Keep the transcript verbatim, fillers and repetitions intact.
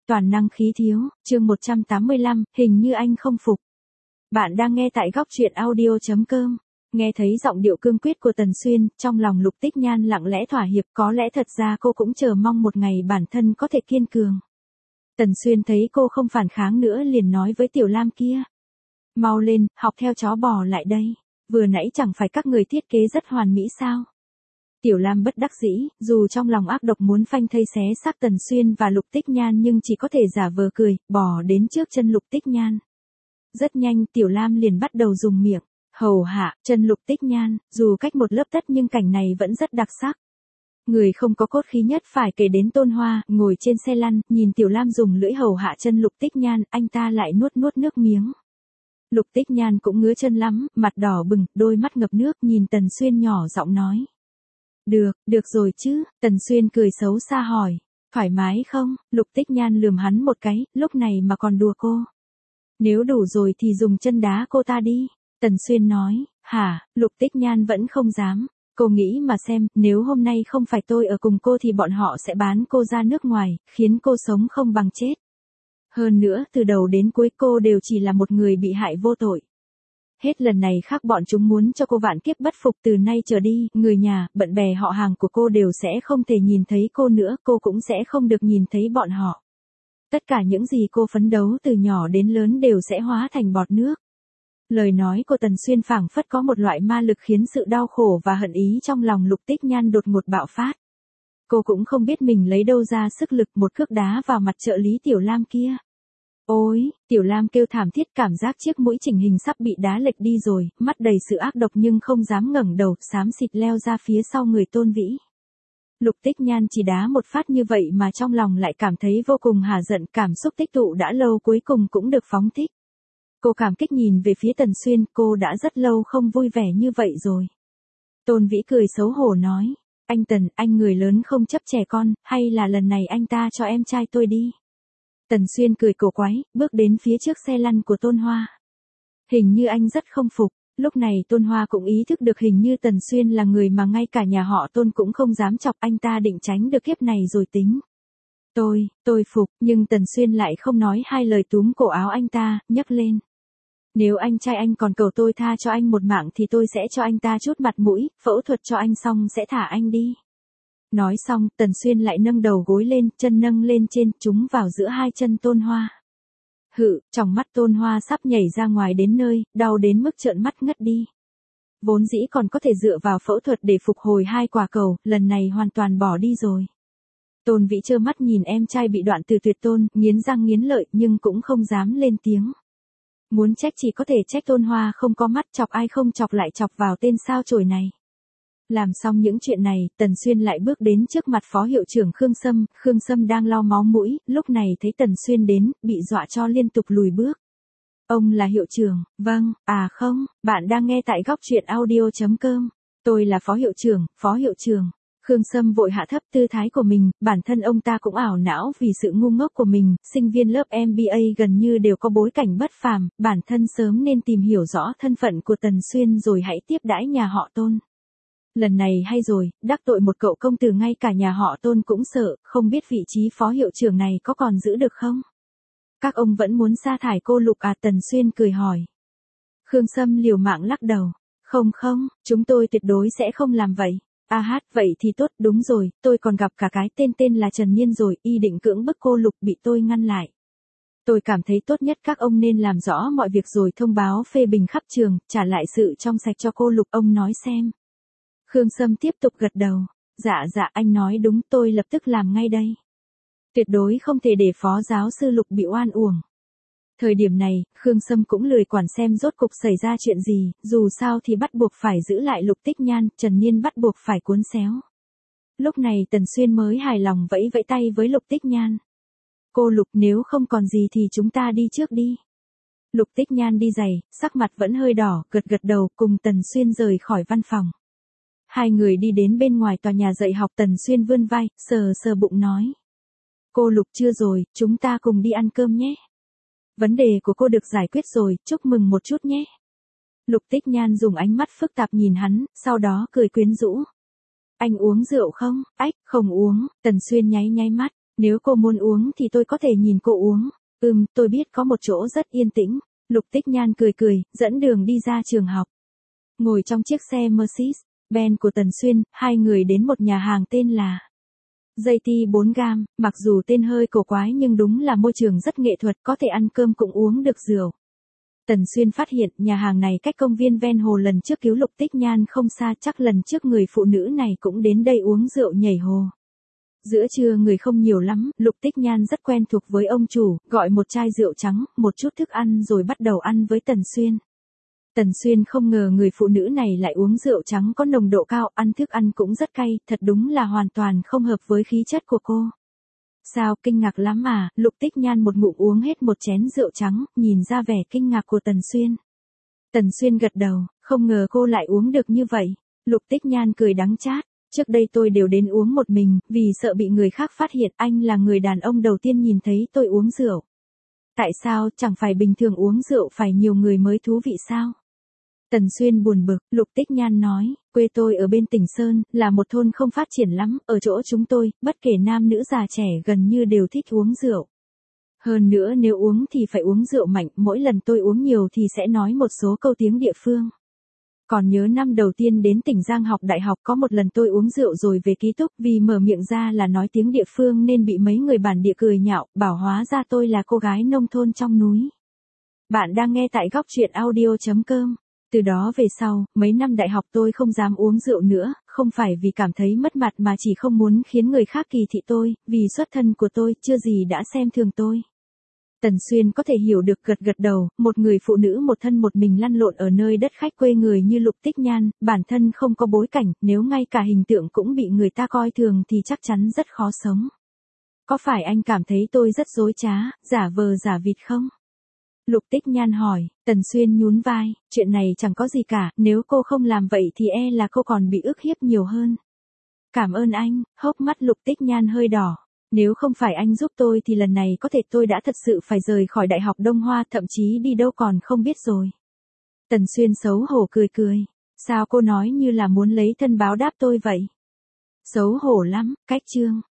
toàn năng khí thiếu, chương một trăm tám mươi lăm, hình như anh không phục. Bạn đang nghe tại góc truyện audio.com. Nghe thấy giọng điệu cương quyết của Tần Xuyên, trong lòng Lục Tích Nhan lặng lẽ thỏa hiệp, có lẽ thật ra cô cũng chờ mong một ngày bản thân có thể kiên cường. Tần Xuyên thấy cô không phản kháng nữa liền nói với Tiểu Lam kia. Mau lên, học theo chó bò lại đây. Vừa nãy chẳng phải các người thiết kế rất hoàn mỹ sao? Tiểu Lam bất đắc dĩ, dù trong lòng ác độc muốn phanh thây xé xác Tần Xuyên và Lục Tích Nhan nhưng chỉ có thể giả vờ cười, bò đến trước chân Lục Tích Nhan. Rất nhanh Tiểu Lam liền bắt đầu dùng miệng, hầu hạ, chân Lục Tích Nhan, dù cách một lớp đất nhưng cảnh này vẫn rất đặc sắc. Người không có cốt khí nhất phải kể đến Tôn Hoa, ngồi trên xe lăn, nhìn Tiểu Lam dùng lưỡi hầu hạ chân Lục Tích Nhan, anh ta lại nuốt nuốt nước miếng. Lục Tích Nhan cũng ngứa chân lắm, mặt đỏ bừng, đôi mắt ngập nước nhìn Tần Xuyên nhỏ giọng nói. Được, được rồi chứ, Tần Xuyên cười xấu xa hỏi, thoải mái không? Lục Tích Nhan lườm hắn một cái, lúc này mà còn đùa cô. Nếu đủ rồi thì dùng chân đá cô ta đi, Tần Xuyên nói, hả, Lục Tích Nhan vẫn không dám, cô nghĩ mà xem, nếu hôm nay không phải tôi ở cùng cô thì bọn họ sẽ bán cô ra nước ngoài, khiến cô sống không bằng chết. Hơn nữa, từ đầu đến cuối cô đều chỉ là một người bị hại vô tội. Hết lần này khác bọn chúng muốn cho cô vạn kiếp bất phục, từ nay trở đi, người nhà, bạn bè họ hàng của cô đều sẽ không thể nhìn thấy cô nữa, cô cũng sẽ không được nhìn thấy bọn họ. Tất cả những gì cô phấn đấu từ nhỏ đến lớn đều sẽ hóa thành bọt nước. Lời nói của Tần Xuyên phảng phất có một loại ma lực khiến sự đau khổ và hận ý trong lòng Lục Tích Nhan đột ngột bạo phát. Cô cũng không biết mình lấy đâu ra sức lực, một cước đá vào mặt trợ lý Tiểu Lam kia. Ôi, Tiểu Lam kêu thảm thiết, cảm giác chiếc mũi chỉnh hình sắp bị đá lệch đi rồi, mắt đầy sự ác độc nhưng không dám ngẩng đầu, xám xịt leo ra phía sau người Tôn Vĩ. Lục Tích Nhan chỉ đá một phát như vậy mà trong lòng lại cảm thấy vô cùng hả giận, cảm xúc tích tụ đã lâu cuối cùng cũng được phóng thích. Cô cảm kích nhìn về phía Tần Xuyên, cô đã rất lâu không vui vẻ như vậy rồi. Tôn Vĩ cười xấu hổ nói, anh Tần, anh người lớn không chấp trẻ con, hay là lần này anh ta cho em trai tôi đi. Tần Xuyên cười cổ quái, bước đến phía trước xe lăn của Tôn Hoa. Hình như anh rất không phục, lúc này Tôn Hoa cũng ý thức được hình như Tần Xuyên là người mà ngay cả nhà họ Tôn cũng không dám chọc, anh ta định tránh được kiếp này rồi tính. Tôi, tôi phục, nhưng Tần Xuyên lại không nói hai lời túm cổ áo anh ta, nhấc lên. Nếu anh trai anh còn cầu tôi tha cho anh một mạng thì tôi sẽ cho anh ta chút mặt mũi, phẫu thuật cho anh xong sẽ thả anh đi. Nói xong, Tần Xuyên lại nâng đầu gối lên, chân nâng lên trên, trúng vào giữa hai chân Tôn Hoa. Hự, trong mắt Tôn Hoa sắp nhảy ra ngoài đến nơi, đau đến mức trợn mắt ngất đi. Vốn dĩ còn có thể dựa vào phẫu thuật để phục hồi hai quả cầu, lần này hoàn toàn bỏ đi rồi. Tôn Vĩ trơ mắt nhìn em trai bị đoạn từ tuyệt tôn, nghiến răng nghiến lợi nhưng cũng không dám lên tiếng. Muốn trách chỉ có thể trách Tôn Hoa không có mắt, chọc ai không chọc lại chọc vào tên sao chổi này. Làm xong những chuyện này, Tần Xuyên lại bước đến trước mặt Phó Hiệu trưởng Khương Sâm, Khương Sâm đang lau máu mũi, lúc này thấy Tần Xuyên đến, bị dọa cho liên tục lùi bước. Ông là hiệu trưởng, vâng, à không, bạn đang nghe tại góc truyện audio.com, tôi là Phó Hiệu trưởng, Phó Hiệu trưởng. Khương Sâm vội hạ thấp tư thái của mình, bản thân ông ta cũng ảo não vì sự ngu ngốc của mình, sinh viên lớp em bê a gần như đều có bối cảnh bất phàm, bản thân sớm nên tìm hiểu rõ thân phận của Tần Xuyên rồi hãy tiếp đãi nhà họ Tôn. Lần này hay rồi, đắc tội một cậu công tử ngay cả nhà họ Tôn cũng sợ, không biết vị trí phó hiệu trưởng này có còn giữ được không? Các ông vẫn muốn sa thải cô Lục à? Tần Xuyên cười hỏi. Khương Sâm liều mạng lắc đầu. Không không, chúng tôi tuyệt đối sẽ không làm vậy. A hát, vậy thì tốt, đúng rồi, tôi còn gặp cả cái tên tên là Trần Niên rồi, y định cưỡng bức cô Lục bị tôi ngăn lại. Tôi cảm thấy tốt nhất các ông nên làm rõ mọi việc rồi thông báo phê bình khắp trường, trả lại sự trong sạch cho cô Lục, ông nói xem. Khương Sâm tiếp tục gật đầu. Dạ dạ, anh nói đúng, tôi lập tức làm ngay đây. Tuyệt đối không thể để phó giáo sư Lục bị oan uổng. Thời điểm này, Khương Sâm cũng lười quản xem rốt cục xảy ra chuyện gì, dù sao thì bắt buộc phải giữ lại Lục Tích Nhan, Trần Niên bắt buộc phải cuốn xéo. Lúc này Tần Xuyên mới hài lòng vẫy vẫy tay với Lục Tích Nhan. Cô Lục, nếu không còn gì thì chúng ta đi trước đi. Lục Tích Nhan đi giày, sắc mặt vẫn hơi đỏ, gật gật đầu, cùng Tần Xuyên rời khỏi văn phòng. Hai người đi đến bên ngoài tòa nhà dạy học, Tần Xuyên vươn vai, sờ sờ bụng nói. Cô Lục chưa rồi, chúng ta cùng đi ăn cơm nhé. Vấn đề của cô được giải quyết rồi, chúc mừng một chút nhé. Lục Tích Nhan dùng ánh mắt phức tạp nhìn hắn, sau đó cười quyến rũ. Anh uống rượu không? Ách, không uống, Tần Xuyên nháy nháy mắt. Nếu cô muốn uống thì tôi có thể nhìn cô uống. Ừm, tôi biết có một chỗ rất yên tĩnh. Lục Tích Nhan cười cười, dẫn đường đi ra trường học. Ngồi trong chiếc xe Mercedes-Benz của Tần Xuyên, hai người đến một nhà hàng tên là Dây ti bốn gam, mặc dù tên hơi cổ quái nhưng đúng là môi trường rất nghệ thuật, có thể ăn cơm cũng uống được rượu. Tần Xuyên phát hiện nhà hàng này cách công viên ven hồ lần trước cứu Lục Tích Nhan không xa, chắc lần trước người phụ nữ này cũng đến đây uống rượu nhảy hồ. Giữa trưa người không nhiều lắm, Lục Tích Nhan rất quen thuộc với ông chủ, gọi một chai rượu trắng, một chút thức ăn rồi bắt đầu ăn với Tần Xuyên. Tần Xuyên không ngờ người phụ nữ này lại uống rượu trắng có nồng độ cao, ăn thức ăn cũng rất cay, thật đúng là hoàn toàn không hợp với khí chất của cô. Sao, kinh ngạc lắm à? Lục Tích Nhan một ngụm uống hết một chén rượu trắng, nhìn ra vẻ kinh ngạc của Tần Xuyên. Tần Xuyên gật đầu, không ngờ cô lại uống được như vậy. Lục Tích Nhan cười đắng chát, trước đây tôi đều đến uống một mình, vì sợ bị người khác phát hiện, anh là người đàn ông đầu tiên nhìn thấy tôi uống rượu. Tại sao, chẳng phải bình thường uống rượu phải nhiều người mới thú vị sao? Tần Xuyên buồn bực, Lục Tích Nhan nói, quê tôi ở bên tỉnh Sơn, là một thôn không phát triển lắm, ở chỗ chúng tôi, bất kể nam nữ già trẻ gần như đều thích uống rượu. Hơn nữa nếu uống thì phải uống rượu mạnh, mỗi lần tôi uống nhiều thì sẽ nói một số câu tiếng địa phương. Còn nhớ năm đầu tiên đến tỉnh Giang học đại học có một lần tôi uống rượu rồi về ký túc, vì mở miệng ra là nói tiếng địa phương nên bị mấy người bản địa cười nhạo, bảo hóa ra tôi là cô gái nông thôn trong núi. Bạn đang nghe tại góc truyện audio chấm com. Từ đó về sau, mấy năm đại học tôi không dám uống rượu nữa, không phải vì cảm thấy mất mặt mà chỉ không muốn khiến người khác kỳ thị tôi, vì xuất thân của tôi chưa gì đã xem thường tôi. Tần Xuyên có thể hiểu được, gật gật đầu, một người phụ nữ một thân một mình lăn lộn ở nơi đất khách quê người như Lục Tích Nhan, bản thân không có bối cảnh, nếu ngay cả hình tượng cũng bị người ta coi thường thì chắc chắn rất khó sống. Có phải anh cảm thấy tôi rất dối trá, giả vờ giả vịt không? Lục Tích Nhan hỏi. Tần Xuyên nhún vai, chuyện này chẳng có gì cả, nếu cô không làm vậy thì e là cô còn bị ức hiếp nhiều hơn. Cảm ơn anh, hốc mắt Lục Tích Nhan hơi đỏ. Nếu không phải anh giúp tôi thì lần này có thể tôi đã thật sự phải rời khỏi Đại học Đông Hoa, thậm chí đi đâu còn không biết rồi. Tần Xuyên xấu hổ cười cười. Sao cô nói như là muốn lấy thân báo đáp tôi vậy? Xấu hổ lắm, cách chương.